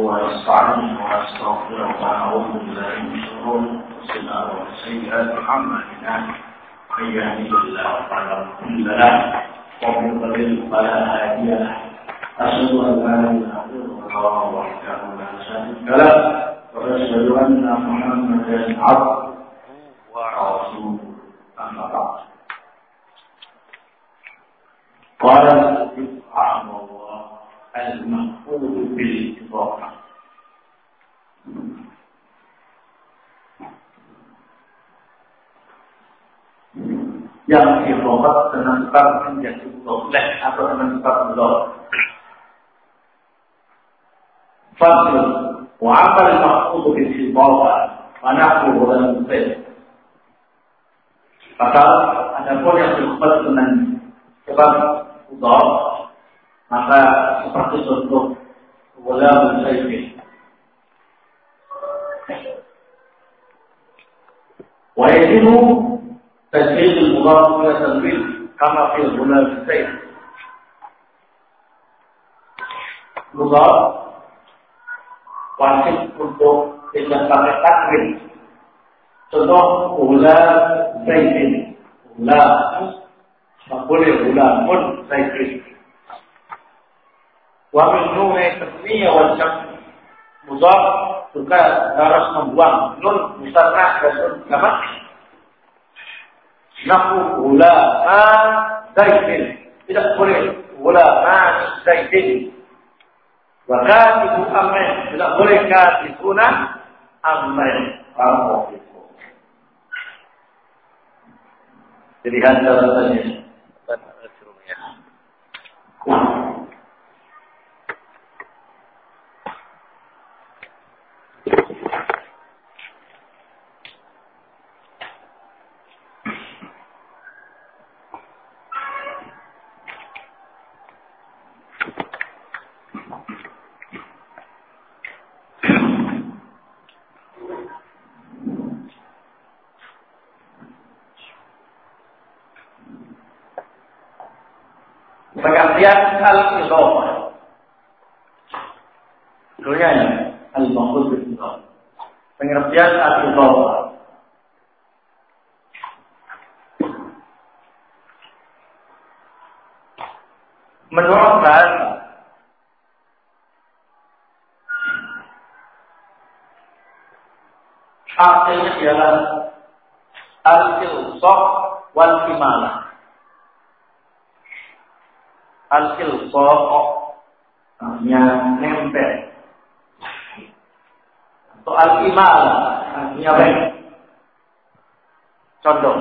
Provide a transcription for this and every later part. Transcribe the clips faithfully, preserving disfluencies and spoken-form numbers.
ونستعينه ونستغفره ونعوذ بالله من شرور انفسنا ومن سيئات اعمالنا من يهده الله فلا مضل له ومن يضلل فلا هادي له اشهد ان لا اله الا الله وحده لا شريك له واشهد ان محمدا عبده ورسوله اما بعد قال سبحانه الله المحفوظ بالإضافة yang dirobat dengan sebab menjadi doleh atau dengan sebab doleh. Fadl wa amal mahfuz bil-idafah wa nahwu wal mufid. Maka ada pun yang dirobat dengan sebab doleh, maka seperti contoh wala musayfi wa yajibu tajhid al-mudhaf ila tanwin kama fi wala musayfi mudhaf wajib untuk tidak pakai tanwin. Contoh wala musayfi, wala boleh wala pun musayfi. Wa min nuni tasmiyah wal jam' mudhaf juga harus membuang nun musanna dan nun jamak. Nahu ulama zaidin, tidak boleh ulama zaidin. Wa katibu amrin, tidak boleh katibuna amrin. Jadi antara tanya pengertian al-idhofah. Dulunya ya, al-mahfuz bil-idhofah. Pengertian al-idhofah. Menurut bahasa artinya ialah al-ilsaq wal imalah. Al-ilsaq artinya nempel. Atau al-imalah artinya apa? Contoh.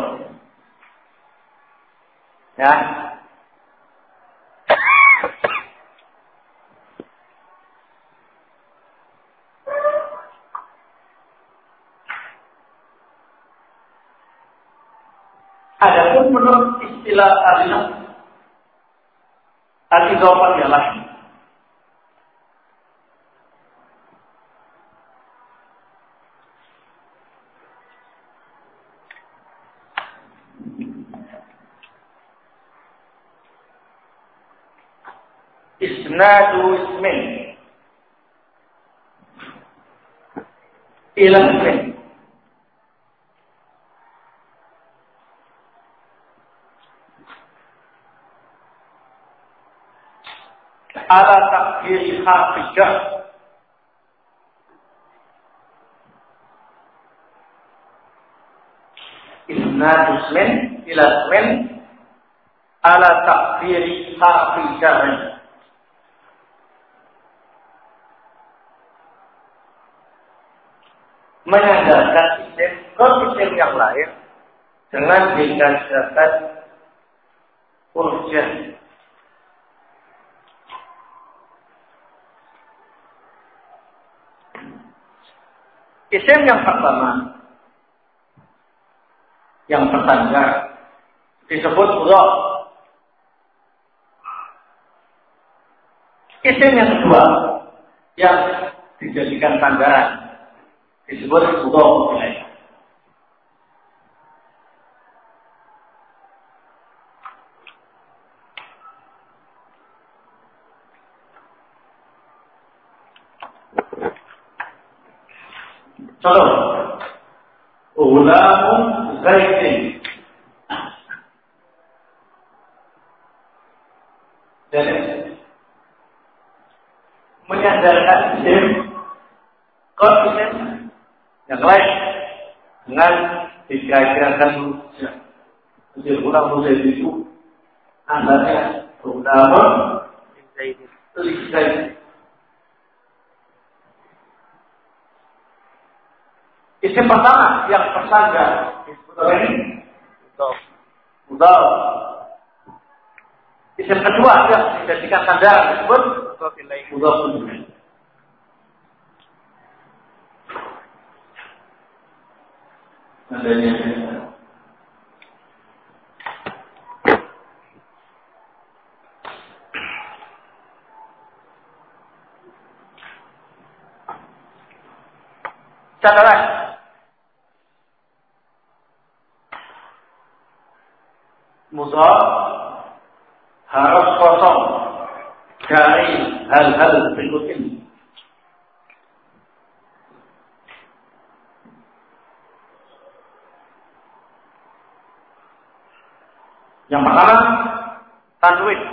Ya. Adapun menurut istilah al-ilsaq al-idhofah ialah isnadu ismin ila ismin ala takdir hafijah isnad ismin ila ismin ala takdir hafijah, menyandarkan isim ke isim yang lain dengan dikasihkan urjah. Isim yang pertama, yang bertanda disebut mudhaf. Isim yang kedua yang dijadikan tandaan disebut mudhaf ilaih. Contoh, ulamun zaidin. Jadi menyandarkan isim ke isim yang lain dengan dikira-kirakan usia ulamun zaidin itu andanya ulamun zaidin. Isim pertama yang tersandar disebut apa ini? Mudhaf. Mudhaf. Isim kedua yang dijadikan sandaran disebut mudhaf ilaih. Mudhaf ilaih. Adanya catatan mudhaf harus kosong dari hal-hal berikut ini. Yang pertama, tanwin.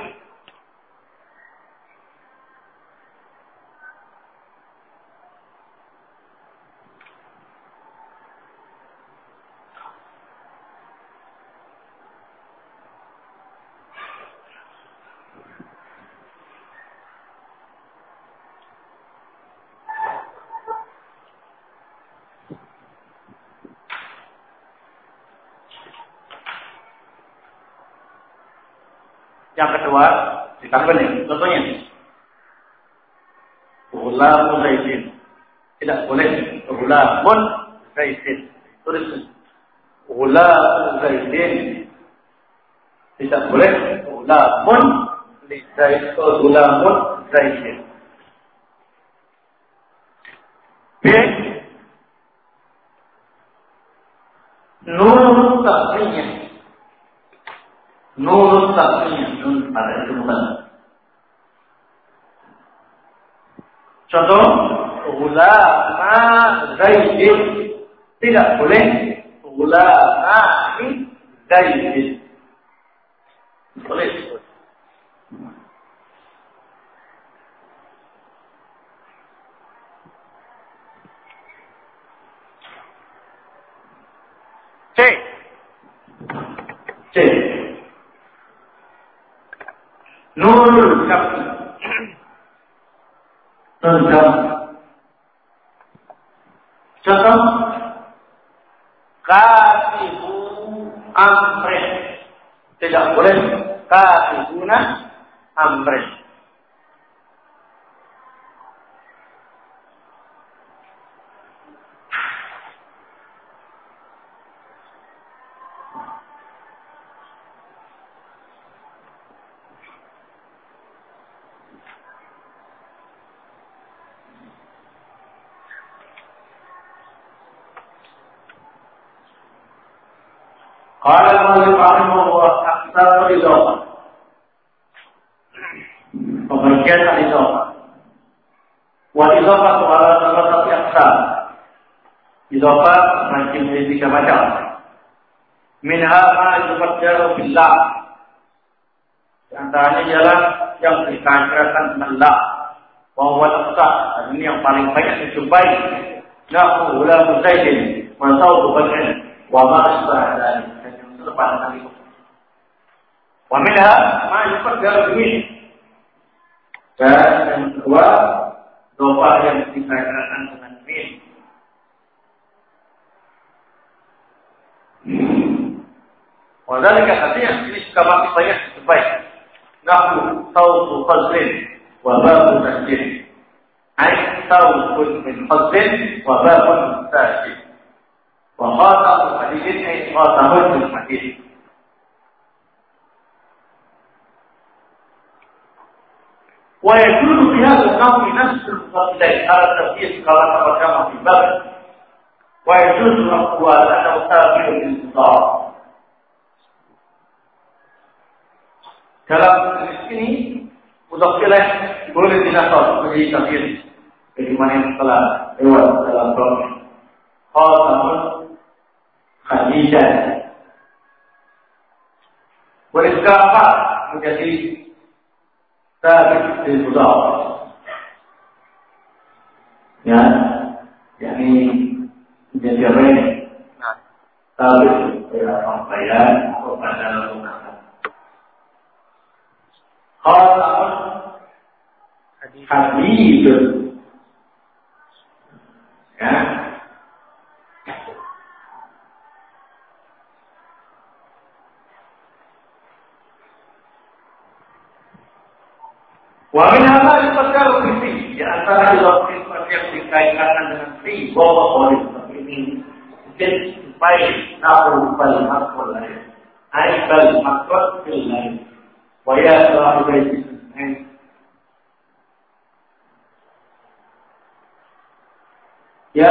Yang kedua, ditambah nih, contohnya. Ulamun zaidin. Tidak boleh. Ulamun zaidin. Tulis. Ulamun zaidin. Tidak boleh. Ulamun zaidin. Ulamun zaidin. B. Nun tasniyah. Nun tasniyah. Nun pada itu bukan. Contoh, ulama zaidin. Tidak boleh ulama zaidin. Boleh. C. C. Nurul kafi. Tentang contoh katibu amrin. Tidak boleh katibuna amrin. Qala al-mu'allif rahimahullah aqsam al-idhafah. Pembagian al-idhafah. Wa idhafah ala thalathati aqsam. Idhafah macam menjadi tiga macam. Minha ma yuqaddaru billah. Antaranya ialah yang dikaitkan dengan la. Wa huwa al-aqsam. Ini yang paling banyak dijumpai. Nahu ulamu zaidin wa sawtu badrin wa ma asbah dzalik. Lepas tadi. Wa minha ma yuqaddaru bihi. Dan yang kedua, doa yang dikaitkan dengan min. Wadhalika artinya ini juga masih banyak sebaik. Nahu sawtu fazlin wa babu tasjid. Ai sawtun min fazlin wa babu tasjid. Wa khatamu hadithin ay khatamu bil hadith. Wa yajuzu fi hadha al-nawi nafs al-fadlain ala tafsir kama taqaddama fi bab. Wa yajuzu aqwal annahu tabi'un lil-intisar. Dalam hadis ini mudzakkirah boleh dinasab menjadi tafsir bagaimana yang telah lewat dalam bab. Qasamun hadisan. Boleh juga apa? Menjadi tabik bil mudhaf. Ya, yakni menjadi apa ini? Tabik bil bayan atau pada mengatakan. Qasamun hadisan. Ya. Wa min hadha al-qadar fi di antara ilmu yang dikaitkan dengan fi bahwa oleh ini jadi baik nahu bal hakul lain ai bal hakul fil lain wa ya sahibi bisnis ya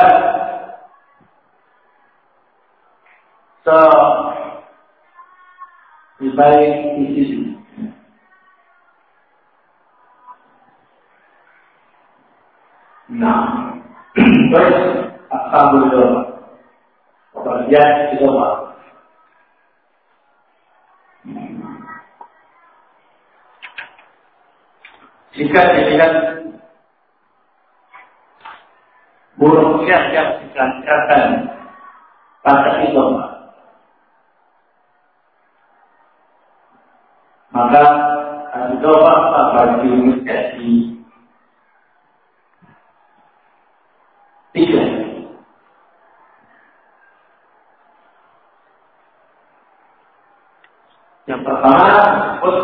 so baik isi nah, terus alhamdulillah, pekerjaan juga pak. Jika dilihat buruknya yang dikatakan pada itu, maka doa bagi menjadi tiga. Yang pertama disebut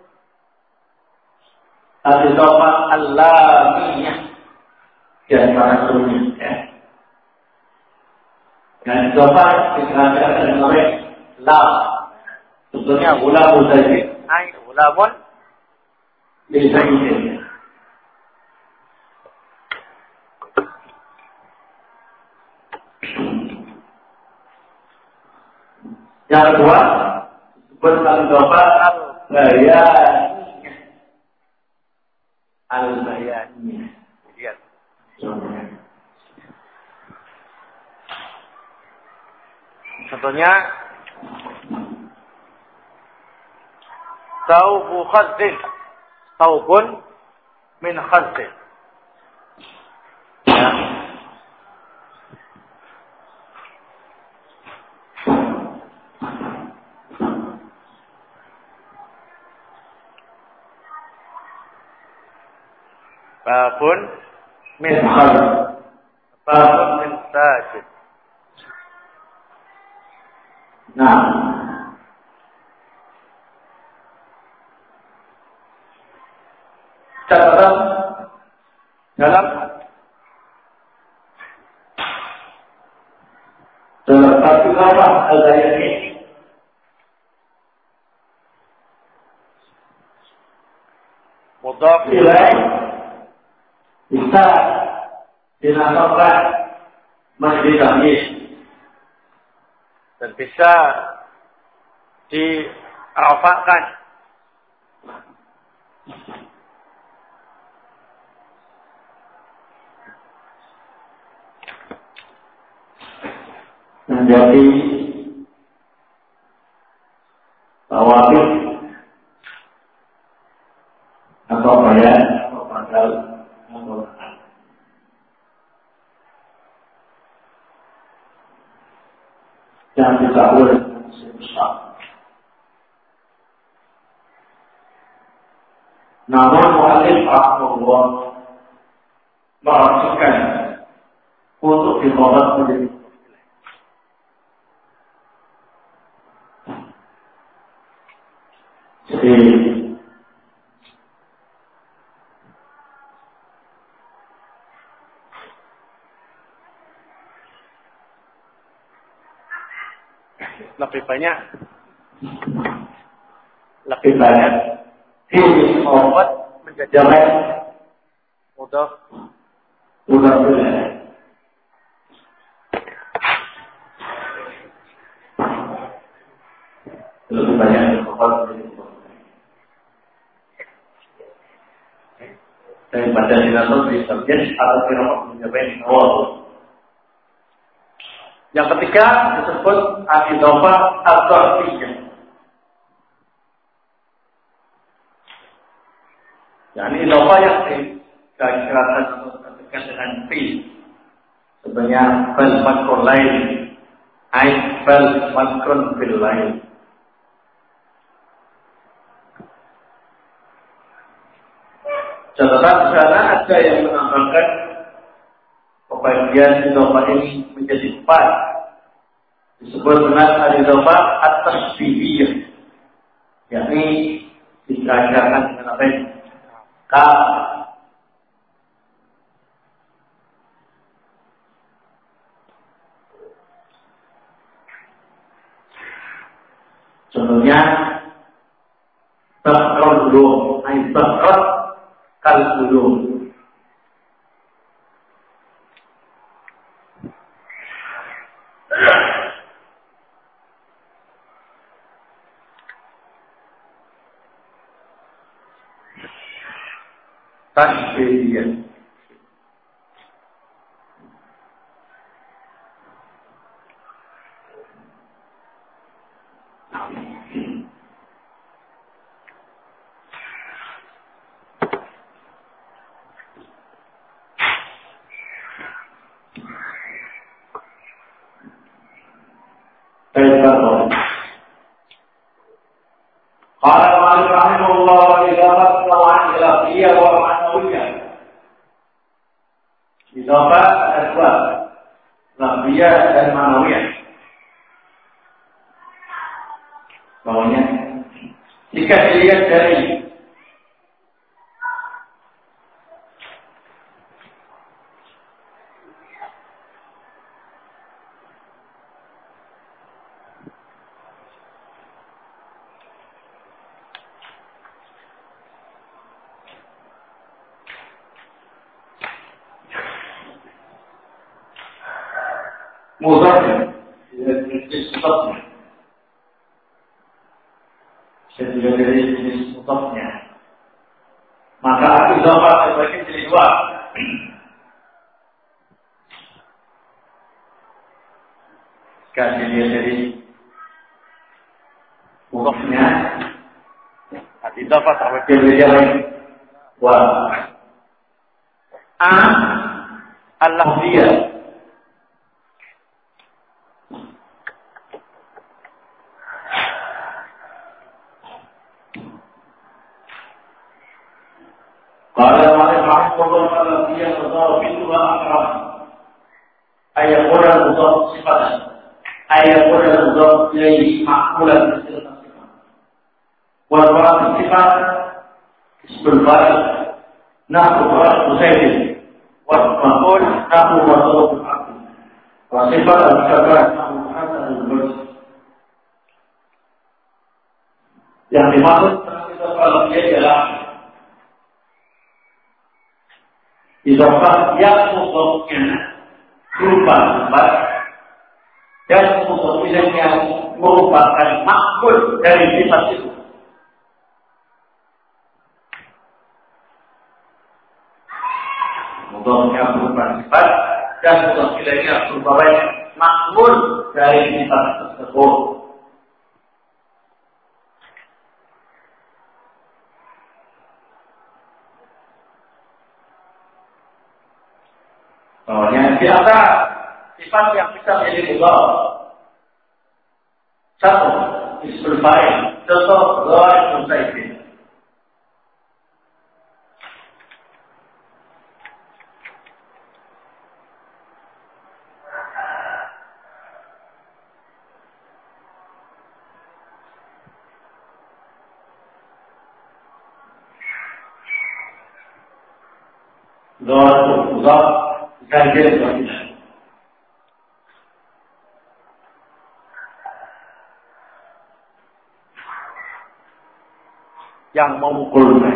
al-doa al-lamiyah dan maksudnya ya. Dan doa dikatakan oleh lam. Contohnya ulamu zaid. Hai ulamun li zaidin. Yang kedua, bertanggapan al-bayaniyah. Al-bayaniyah. Lihat. Contohnya, Taubu khazzin. Taubun min khazzin. Ya. Babun min khazzin. Babun min sajid. Nah, catatan dalam dalam satu kata al-ayat ini mudhaf ilaih bisa dinamakan menjadi tamyiz dan bisa dirafa'kan menjadi tawabih atau bayan atau badal atau an. Yang dikabul sebesar. Namun mu'alif rahimahullah merasakan untuk dibawa menjadi jadi lebih banyak lebih banyak ini obat menjadi mudah mudah mudah lebih banyak obat daripada dinasal di subjek atau firman mencapai awal. Yang ketiga disebut al-idhofah al-dhorfiyah. Yani idhofah yang dikirakan terkait dengan fi. Sebenarnya fal makrun lain, ay fal makrun fil lain. Catatan sana ada yang menambahkan pembagian idhofah ini menjadi empat. Disebut dengan al-idhofah at-tasbihiyah, yakni dikaitkan dengan apa ini? Ka. Contohnya bakrul ulum, ay bakrul kal ulum. Tasbihiyah. Qala Malik rahimahullah wa idhafat lawan ilafiyah wa ma'nawiyah. Idhafat ada dua, lafiyah dan ma'nawiyah. Bawahnya jika dilihat dari mudhaf, jenis mudhafnya, bisa juga dari jenis mudhafnya. Maka idhofah terbagi jadi dua. Jika dilihat dari mudhafnya, idhofah terbagi menjadi dua. A al-lafziyah, qala Malik rahimahullah ta'ala dia mudhaf itulah akram ayat qur'an mudhaf sifatan ayat qur'an mudhaf ilaihi ma'mulan bisifat wal fa'al sifat ismul fa'il nahwu fa'il musayyid wal maf'ul nahwu maf'ul aqil wa sifat al-kabar nahwu hasan al-wajh. Yang dimaksud kita kalau dia adalah idhofah yang mudhafnya berupa sifat dan mudhaf yang merupakan makhluk dari sifat itu. Mudhafnya berupa sifat dan mudhaf yang merupakan makhluk dari sifat tersebut. Soalnya di antara sifat yang bisa menjadi mudhaf, satu ismul fa'il, contoh ghaib musayyid. Ghaib mudhaf ganjil berbeda. Yang memukulnya.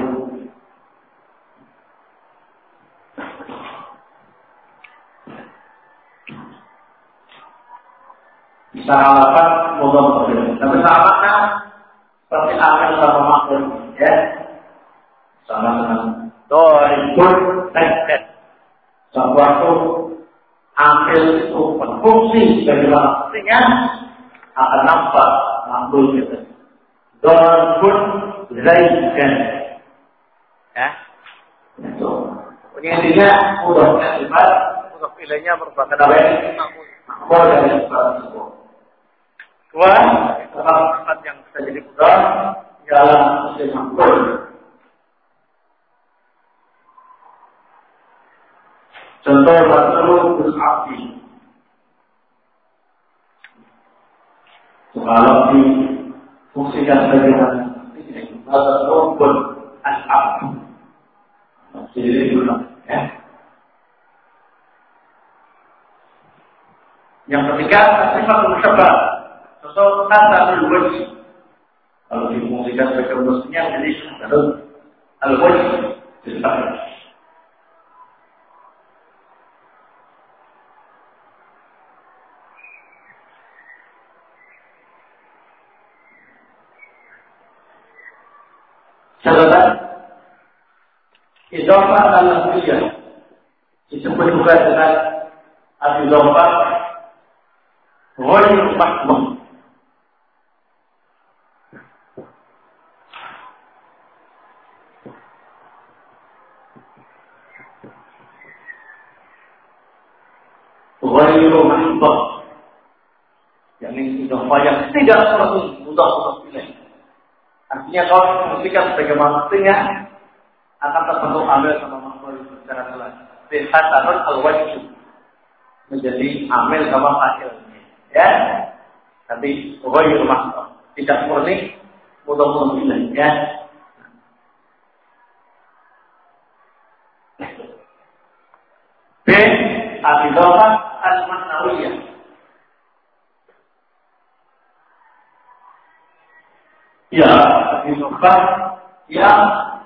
Secara lafaz mudhaf berbeda. Tapi sahabatnya seperti akan sama makhluk, ya, sama dengan doa ikut dan suatu amil amil itu berfungsi sebagai maksudnya akan nampak makhluk itu. Darbun zaidan. Ya. Itu. Intinya mudahnya sifat, mudah pilihnya merupakan apa? Makhluk dari sifat tersebut. Dua, sifat yang bisa jadi mudah dalam mesin makhluk. Contoh masalah api. Kalau difungsikan sebagai masalah pun api. Jadi dulu, ya. Yang ketiga sifat musyabbah. Contoh kata al-wajh. Kalau difungsikan sebagai maksudnya jadi al-wajh disebut. Catatan idhofah al-lafziyah disebut juga dengan al-idhofah ghairu mahdhuf. Ghairu mahdhuf, yakni idhofah yang tidak langsung mudah untuk pilih. Artinya kalau difungsikan sebagai maksudnya akan terbentuk amil sama makhluk secara jelas. Bihatanun al-wajh menjadi amil sama fa'ilnya. Ya. Tapi ghairu mahdhuf, tidak murni mudah pilih ya. B. Al-idhofah al-ma'nawiyah. Ya, idhofah yang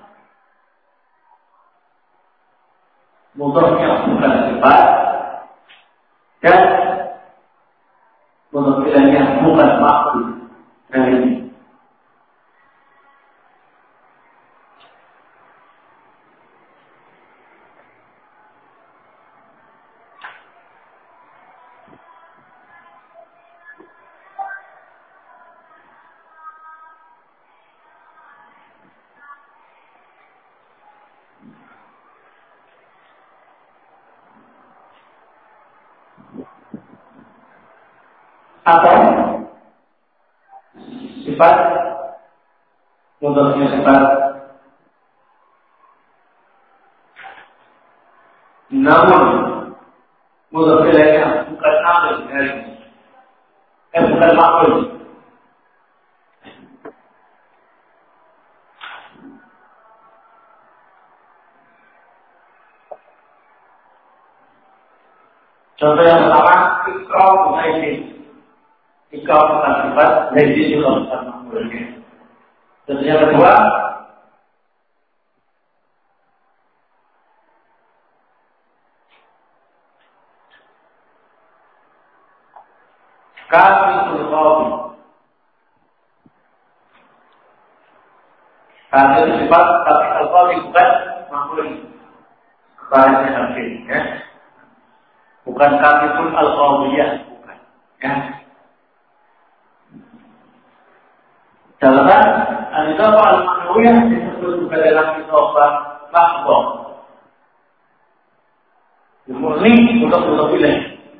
mudahnya bukan sifat dan mudahnya bukan makhluk dari ini. Atau sifat mudahnya sifat namun mudah pilihnya bukan amil dari eh bukan makhluk. Contoh yang pertama ikram zaidin. Ikram bukan sifat, zaidin juga bukan makhluknya. Contoh yang kedua kafirul qawi. Kafir itu sifat, tapi al-qawi bukan makhluk. Kebahannya kafir, ya. Bukan kafirul al-qawiyah, bukan. Ya. Catatan al-idhofah al-ma'nawiyah disebut juga dalam idhofah mahdhuf. Murni untuk untuk pilih.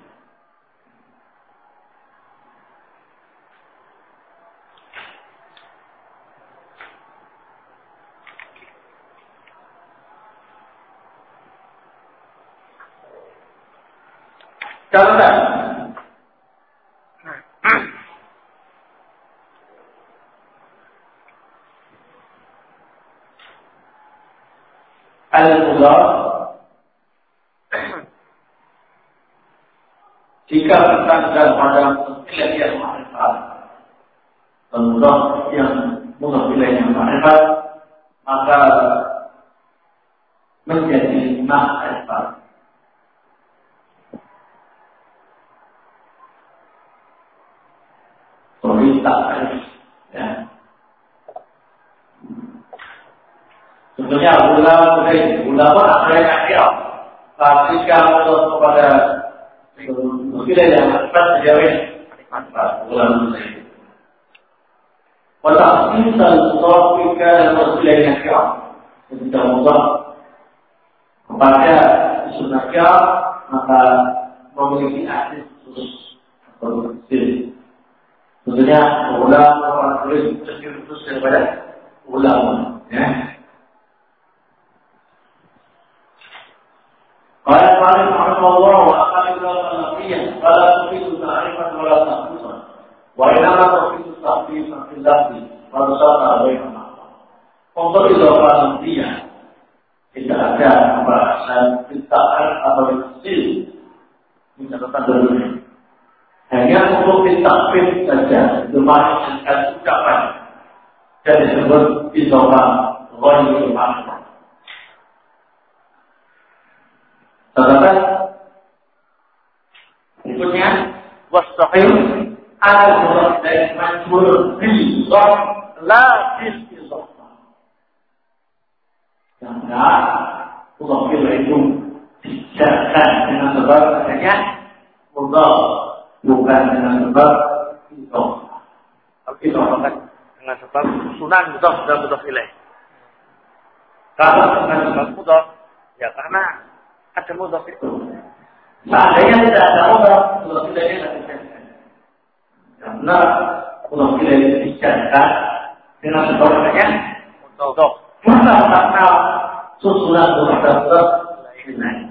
Catatan al-mudhaf jika kita sedang pada pilih ma'rifat, al-mudhaf yang mudhaf ilaihi ma'rifat, maka menjadi ma'rifat. Tak, ya. Tentunya gula, gula pun akhirnya kaya. Tapi kalau kepada Mungkin yang empat sejauh empat bulan ini. Walau kita topika masalahnya kau tidak mudah kepada sunatnya maka memiliki akses khusus atau khusus. Tentunya ulama orang tulis terjun khusus daripada ulama. Ya. Qala Malik rahimahullah wa aqala al-nabiyya qala tufidu ta'rifan wa la tahsusan wa inama tufidu tahfisan fil lafzi wa tusata bainahuma. Untuk idola nabiyya tidak ada pembahasan kitabah atau tafsir mencatatkan dulu. Hanya untuk kitabah saja dimaksudkan ucapan dan disebut idola ghairul ma'ruf. Saudara, berikutnya wastahil al-murad dan majmul bil dhaf la bil idhaf. Karena mudhaf itu dijalankan dengan sebab adanya mudhaf bukan dengan sebab idhaf. Itu bukan dengan sebab sunan mudhaf dan mudhaf ilaih. Kalau dengan sebab mudhaf ya karena ada mudhaf itu. Seandainya tidak ada mudhaf, mudhaf ilaihnya tidak dijalankan. Karena mudhaf ilaih dijalankan dengan sebab adanya mudhaf. Maka makna susunan mudhaf ilaih.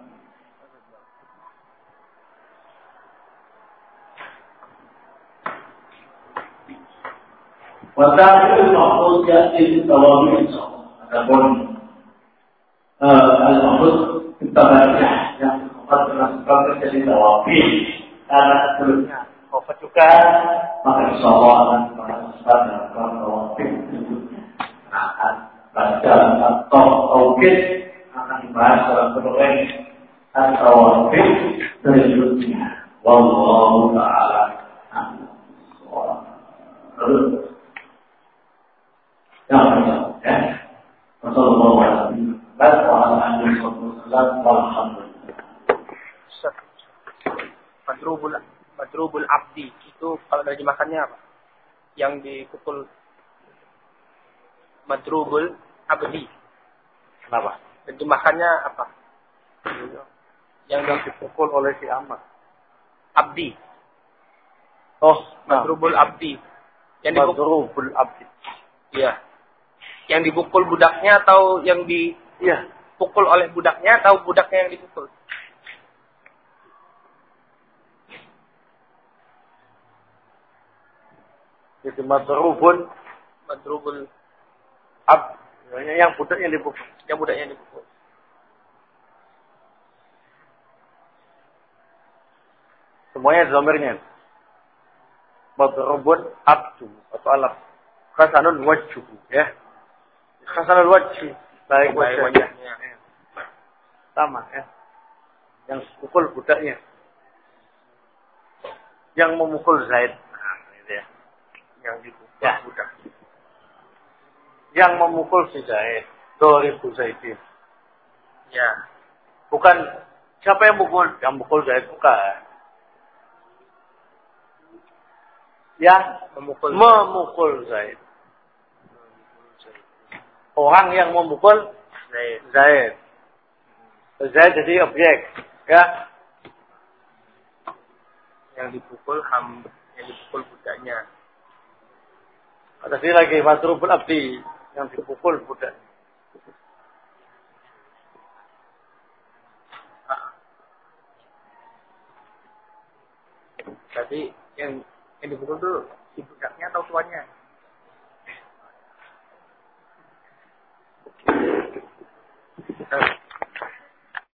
Wattabi'ul maqsud ya'ti tawabi'in. Adapun al-maqsud tabayyah yang sempat berlangsung terjadi tawabi karena sebelumnya COVID juga maka insyaallah akan berlangsung dalam tawabi berikutnya. Akan baca atau taukid akan dibahas dalam berbagai tawabi berikutnya. Wallahu ta'ala a'lam. Yang pertama, ya. Wassalamualaikum warahmatullahi wabarakatuh. Madrubul madrubul abdi itu kalau terjemahannya apa? Yang dipukul madrubul abdi. Kenapa? Terjemahannya apa? Yang dipukul oleh si Ahmad. Abdi. Oh, madrubul abdi. Yang dipukul madrubul abdi. Iya. Yang dipukul budaknya atau yang dipukul oleh budaknya atau budaknya yang dipukul? Itu madrubun madrubul ab yang budaknya dipukul. Yang budaknya dipukul. Semuanya dhamirnya. Madrubun abdu atau alaf. Khasanul wajhu ya. Khasanul wajhi baik wajahnya. Sama ya. Yang pukul budaknya. Yang memukul Zaid. Nah, ini ya. Yang dipukul ya. Budak. Yang memukul si Zaid. Doribu Zaidin. Ya. Bukan siapa yang mukul? Yang mukul Zaid bukan. Yang memukul memukul Zaid. Orang yang memukul Zaid. Zaid. Zaid jadi objek, ya. Yang dipukul ham, yang dipukul budaknya. Tadi lagi madrubul abdi yang dipukul budak. Tadi yang yang dipukul tuh si budaknya atau tuannya?